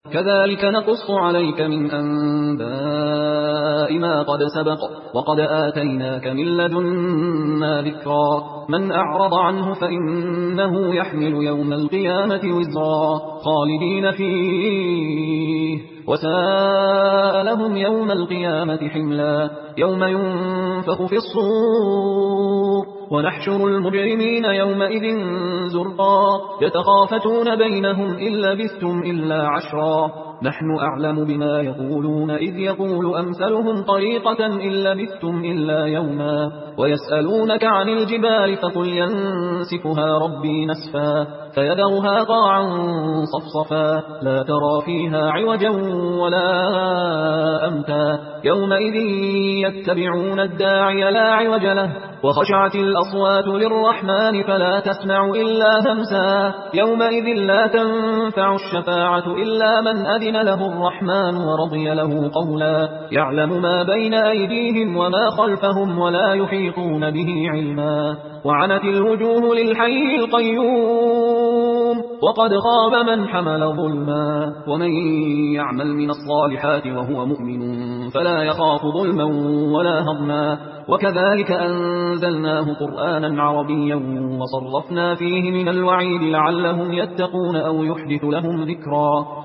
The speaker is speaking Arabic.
كذلك نقص عليك من أنباء ما قد سبق وقد آتيناك من لدنا ذكرا من أعرض عنه فإنه يحمل يوم القيامة وزرا خالدين فيه وساء لهم يوم القيامة حملا يوم ينفخ في الصور ونحشر المجرمين يومئذ زرقا يتخافتون بينهم إن لبثتم إلا عشرا نحن أعلم بما يقولون إذ يقول أمثلهم طريقة إن لبثتم إلا يوما ويسألونك عن الجبال فقل ينسفها ربي نسفا فيذرها قاعا صفصفا لا ترى فيها عوجا ولا أمتا يومئذ يتبعون الداعي لا عوج له وخشعت الأصوات للرحمن فلا تسمع إلا همسا يومئذ لا تنفع الشفاعة إلا من أذن له الرحمن ورضي له قولا يعلم ما بين أيديهم وما خلفهم ولا يحيطون به علما وعنت الوجوه للحي القيوم وقد خاب من حمل ظلما ومن يعمل من الصالحات وهو مؤمن فلا يخاف ظلما ولا هضما وكذلك أنزلناه قرآنا عربيا وصرفنا فيه من الوعيد لعلهم يتقون أو يحدث لهم ذكرا